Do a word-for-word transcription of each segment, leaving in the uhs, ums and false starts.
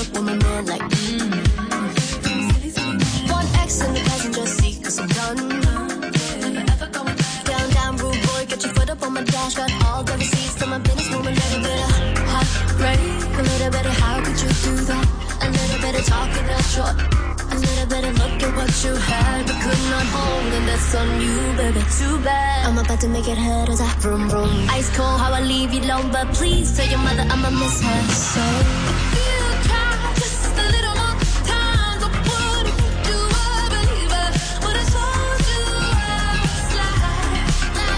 with my man like mm. One X in the passenger seat, cause I'm done. Down, down, rude boy, get your foot up on my dash. Got all the receipts to my business, move a little bit of hot, right? A little bit of how could you do that? A little bit of talking that short. A little bit of look at what you had, but could not hold, and that's on you, baby. Too bad. I'm about to make it hurt as I vroom vroom. Ice cold, how I leave you alone, but please tell your mother I'ma miss her. So if you try just a little more time, but would it make you a believer? Would I told you I was like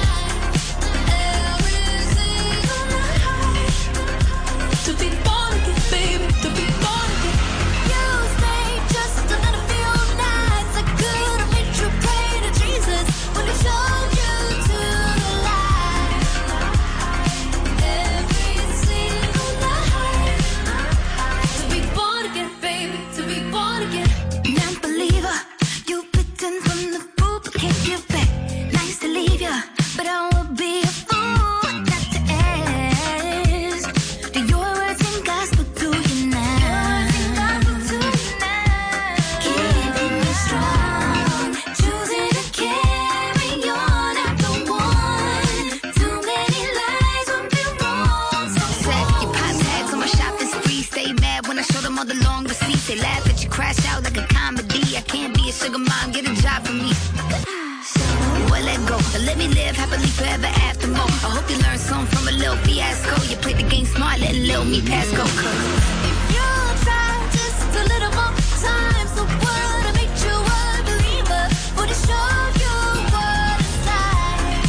every single night to be born again, baby, to be born again. You stay just a little few nights. I could have made you pray to Jesus when he showed you to the light. Every single night to be born again, baby, to be born again. Non-believer, you bitten from the fruit but can't give back. Nice to leave ya, but I would be a fool not to ask. Do your words and gospel to you now? Keeping me strong, choosing to carry on after one. Too many lies would be wrong. So Set your pop tags on my shopping spree. Stay mad when I show them all the long receipts. They laugh at you, crash out like a comedy. I can't be a sugar mom, get a job for me. Well, let go, but let me live happily forever after more. I hope you learned something from a little fiasco. You played the game smart, letting little me pass go. Cause if you try just a little more time, so would I make you a believer? Would it show you what it's like?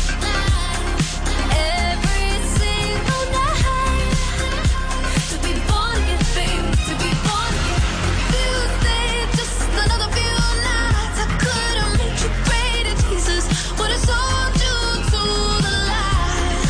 Every single night to be born again, baby, to be born again. You stay just another few nights. I could have made you pray to Jesus. Would have sold you to the light.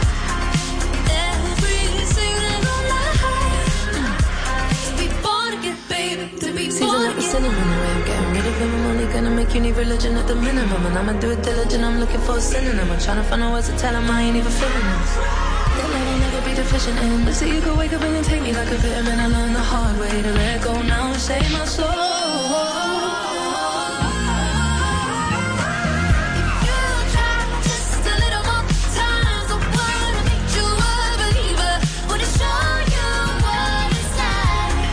Every single night to be born again, baby, to be Season born up the again. sinning in the way I'm getting rid of him. I'm only gonna make you need religion at the minimum. And I'ma do it diligent, I'm looking for a synonym. I'm trying to find a words to tell him I ain't even feeling this. That love I'll never be deficient in. But see, you could wake up and take me like a vitamin. I learned the hard way to let go now and save my soul. You try just a little more time, so would I make you a believer? Would it show you what it's like?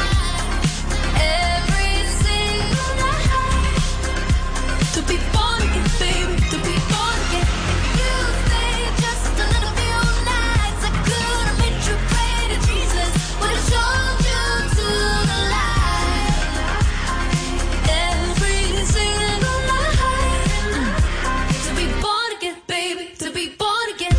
Every single night to be born again, baby, to be born again. You stay just a little few nights. I could have made you pray to Jesus. Would have showed you to the light. Every single night to be born again, baby, to be born again.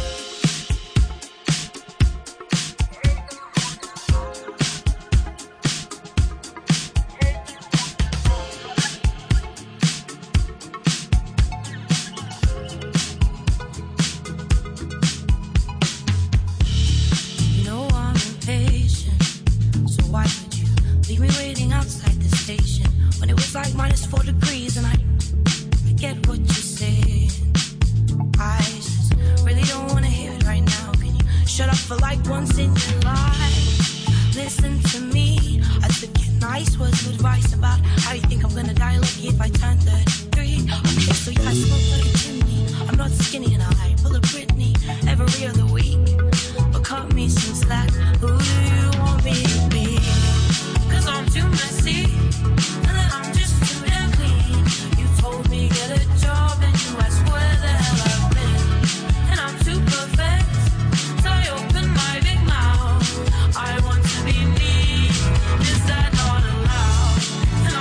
You know I'm impatient, so why would you leave me waiting outside the station when it was like minus four degrees and I, I get what you're saying. I just really don't wanna hear it right now. Can you shut up for like once in your life? Listen to me. I took your nice words of advice about how you think I'm gonna die lucky if I turn thirty-three. Okay, so yeah, I smoke like a chimney. I'm not skinny and I pull a Britney every other week. But cut me some slack. Who do you want me to be? Cause I'm too messy and then I'm just too damn clean. You told me get a job and you asked where the hell I've been. And I'm too perfect, so I open my big mouth. I want to be me, is that not allowed? And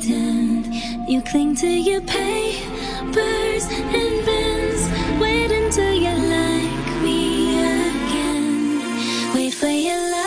pretend. You cling to your papers and bins. Wait until you like me again. Wait for your love.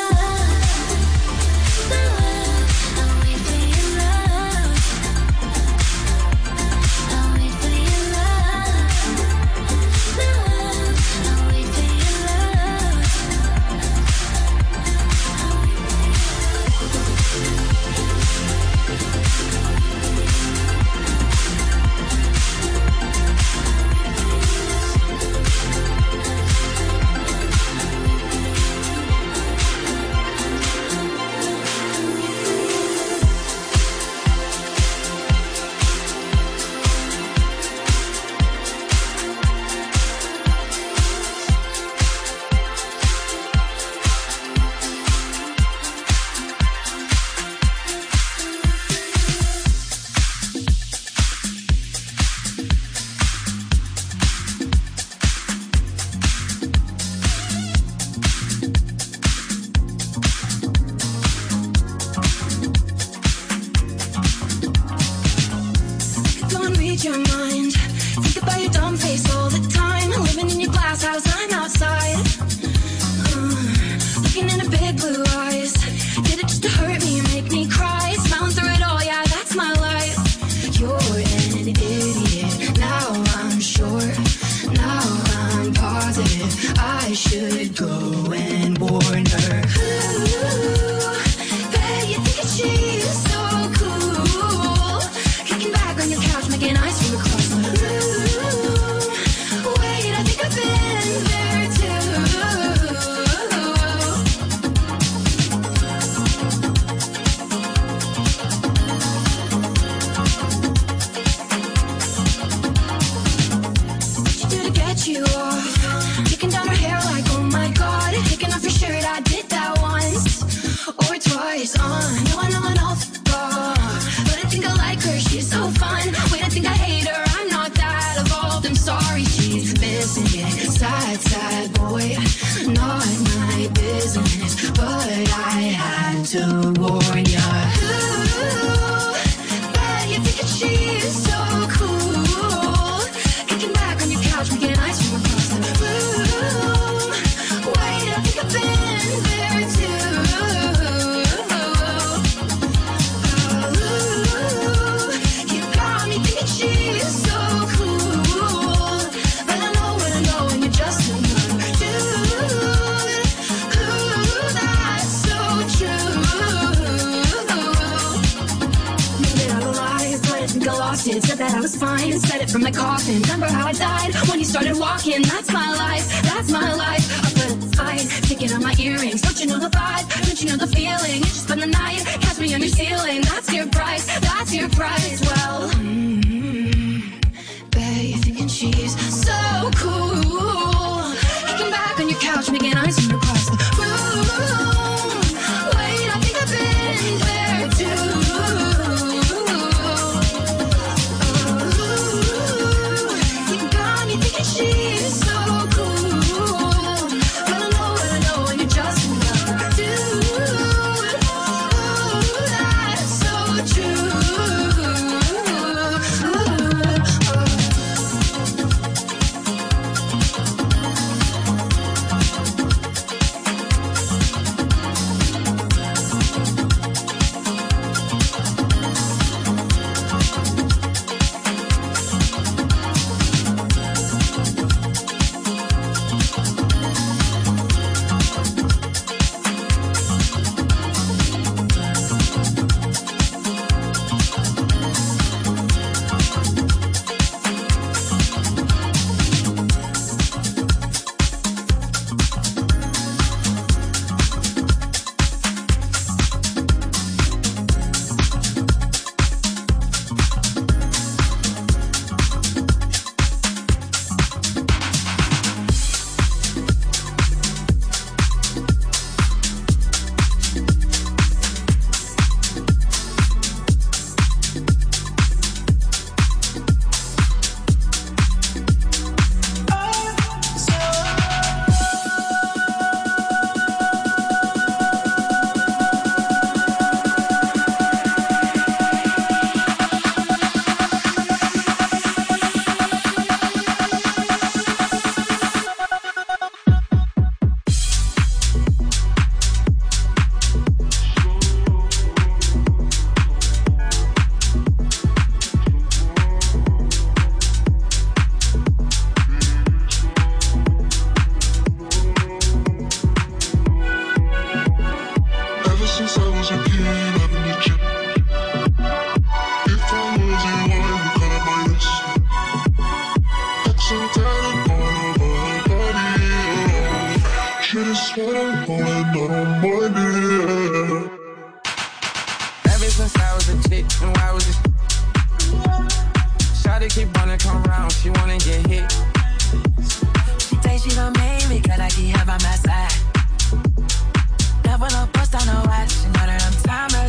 True. don't mind it. Ever since I was a chick, and I was just Shawty keep wanna come round, she wanna get hit. She say she gon' make me, cause I keep her by my side. Never no post on no watch, she know that I'm timeless.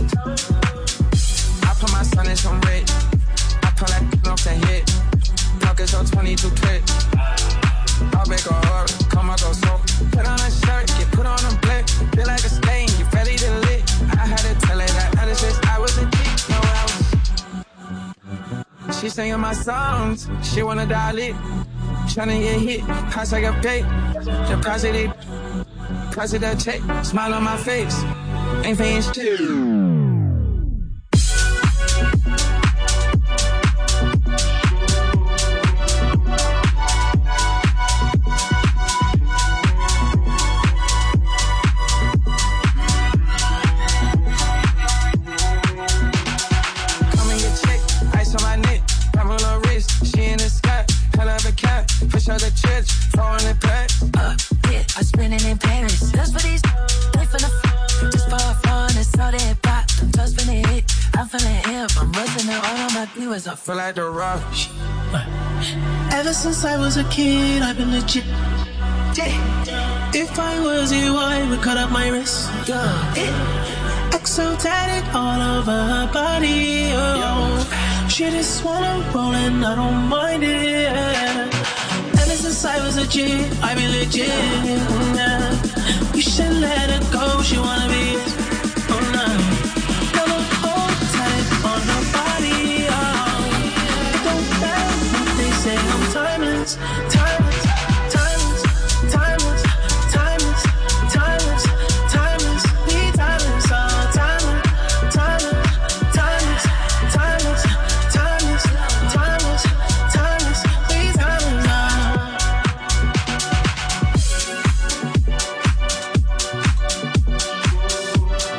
I put my son in some red, I pull that off the hit. Pockets on twenty-two clips. I'll make a hard, come on, go so. Put on a shirt, get put on a blick. Feel like a stain, you ready to lit. I had to tell her that other since I was a kid. No, I was. She singing my songs, she wanna dial it. Tryna get hit, I take a pay. Deposit it, deposit that check. Smile on my face, ain't paying shit. I feel like the rock. Ever since I was a kid, I've been legit. If I was you, I would cut up my wrist. X O tatted all over her body. Oh. She just wanna roll and I don't mind it. Ever since I was a kid, I've been legit. You should let her go, she wanna be. Oh no. Never hold tight on her body. Say I'm timeless, timeless, timeless, timeless, timeless, timeless, timeless, be timeless, oh, timeless, timeless, timeless, timeless, timeless, timeless, timeless, be timeless, oh.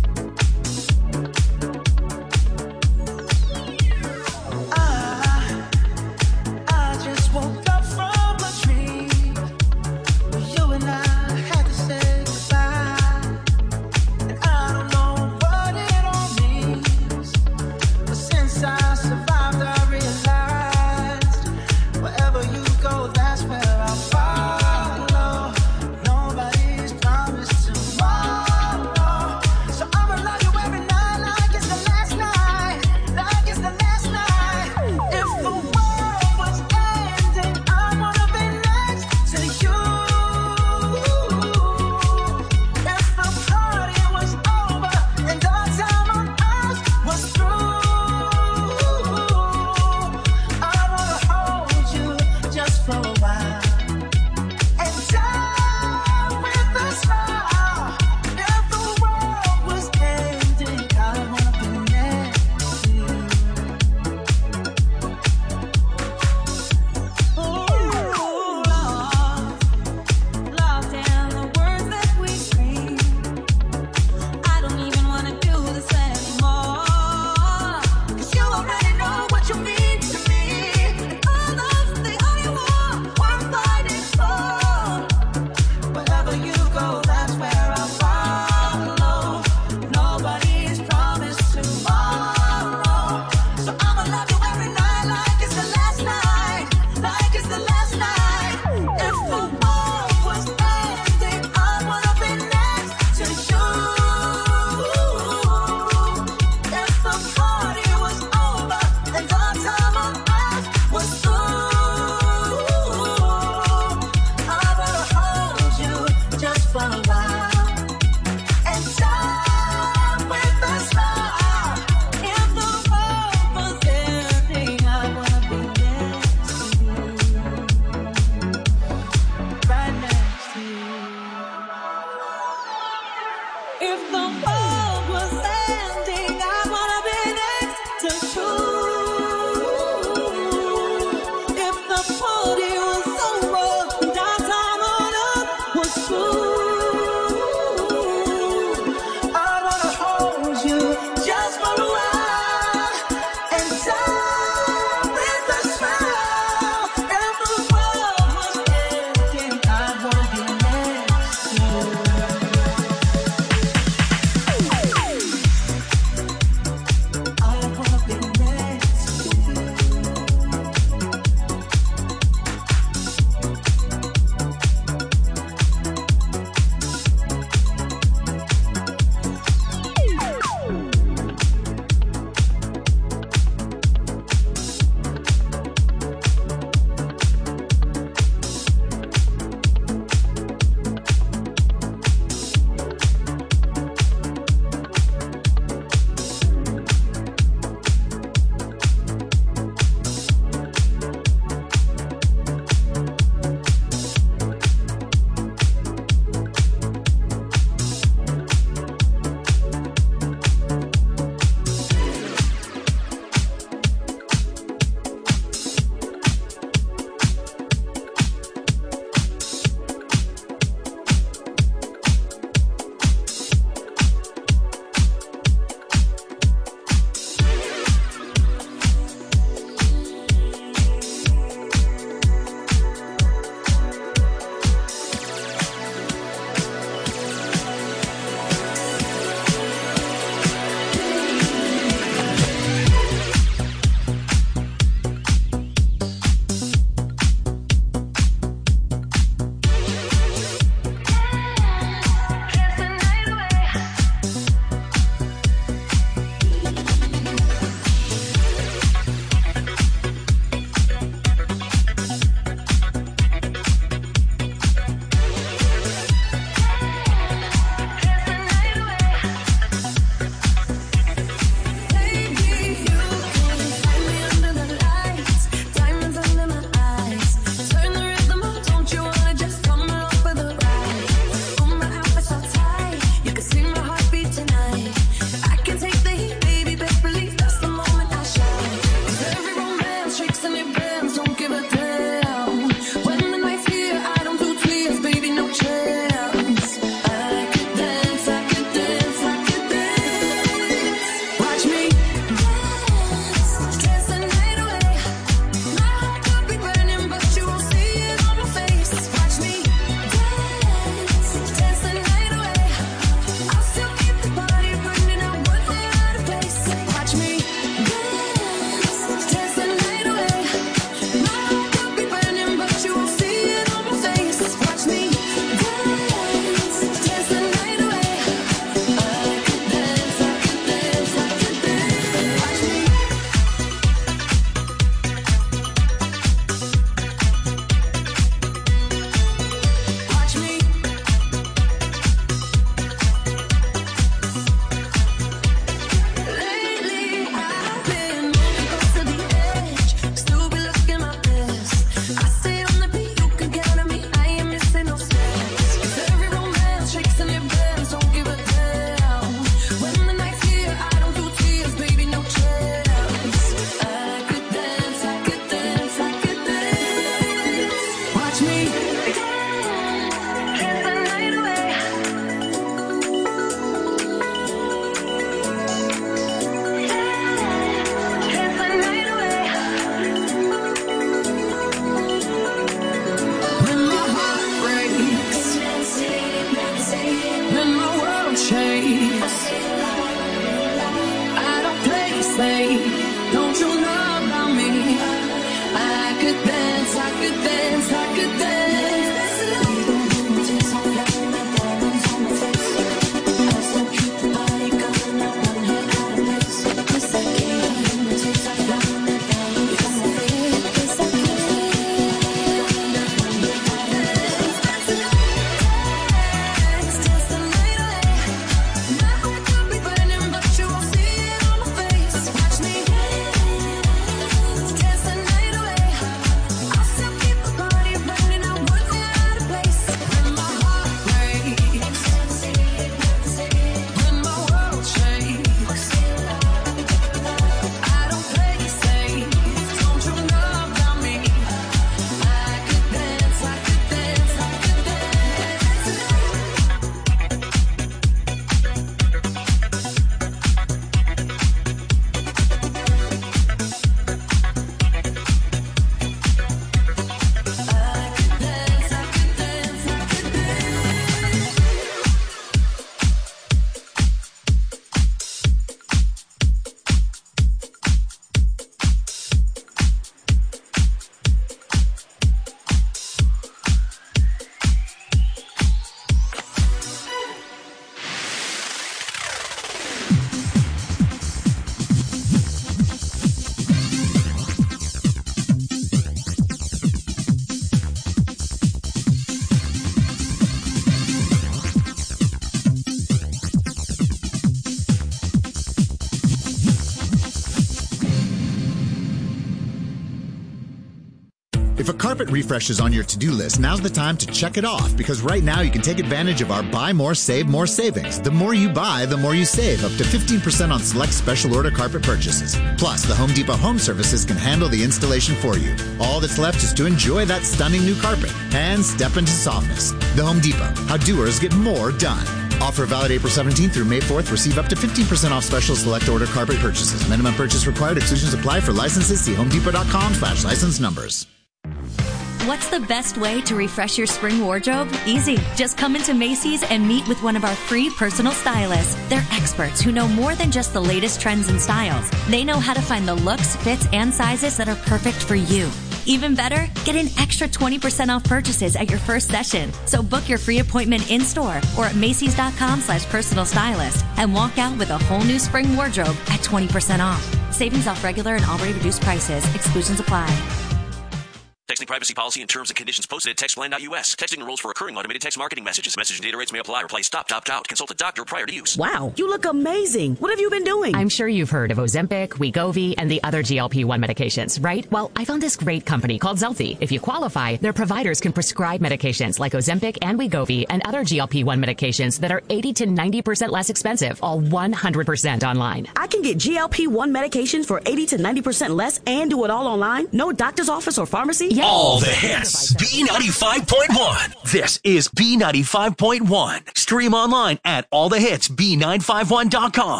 If a carpet refresh is on your to-do list, now's the time to check it off, because right now you can take advantage of our Buy More, Save More savings. The more you buy, the more you save, up to fifteen percent on select special order carpet purchases. Plus, the Home Depot Home Services can handle the installation for you. All that's left is to enjoy that stunning new carpet and step into softness. The Home Depot, how doers get more done. Offer valid April seventeenth through May fourth. Receive up to fifteen percent off special select order carpet purchases. Minimum purchase required. Exclusions apply. For licenses, see homedepot.com slash license numbers. What's the best way to refresh your spring wardrobe? Easy. Just come into Macy's and meet with one of our free personal stylists. They're experts who know more than just the latest trends and styles. They know how to find the looks, fits, and sizes that are perfect for you. Even better, get an extra twenty percent off purchases at your first session. So book your free appointment in-store or at Macy's.com slash personal stylist and walk out with a whole new spring wardrobe at twenty percent off. Savings off regular and already reduced prices. Exclusions apply. Texting privacy policy and terms and conditions posted at textline dot U S. Texting enrolls for recurring automated text marketing messages. Message and data rates may apply. Reply stop, opt out. Consult a doctor prior to use. Wow, you look amazing. What have you been doing? I'm sure you've heard of Ozempic, Wegovy, and the other G L P one medications, right? Well, I found this great company called Zelfie. If you qualify, their providers can prescribe medications like Ozempic and Wegovy and other G L P one medications that are eighty to ninety percent less expensive, all one hundred percent online. I can get G L P one medications for eighty to ninety percent less and do it all online? No doctor's office or pharmacy? Yes. All the hits. B ninety-five point one. This is B ninety-five point one. Stream online at all the hits B nine five one dot com.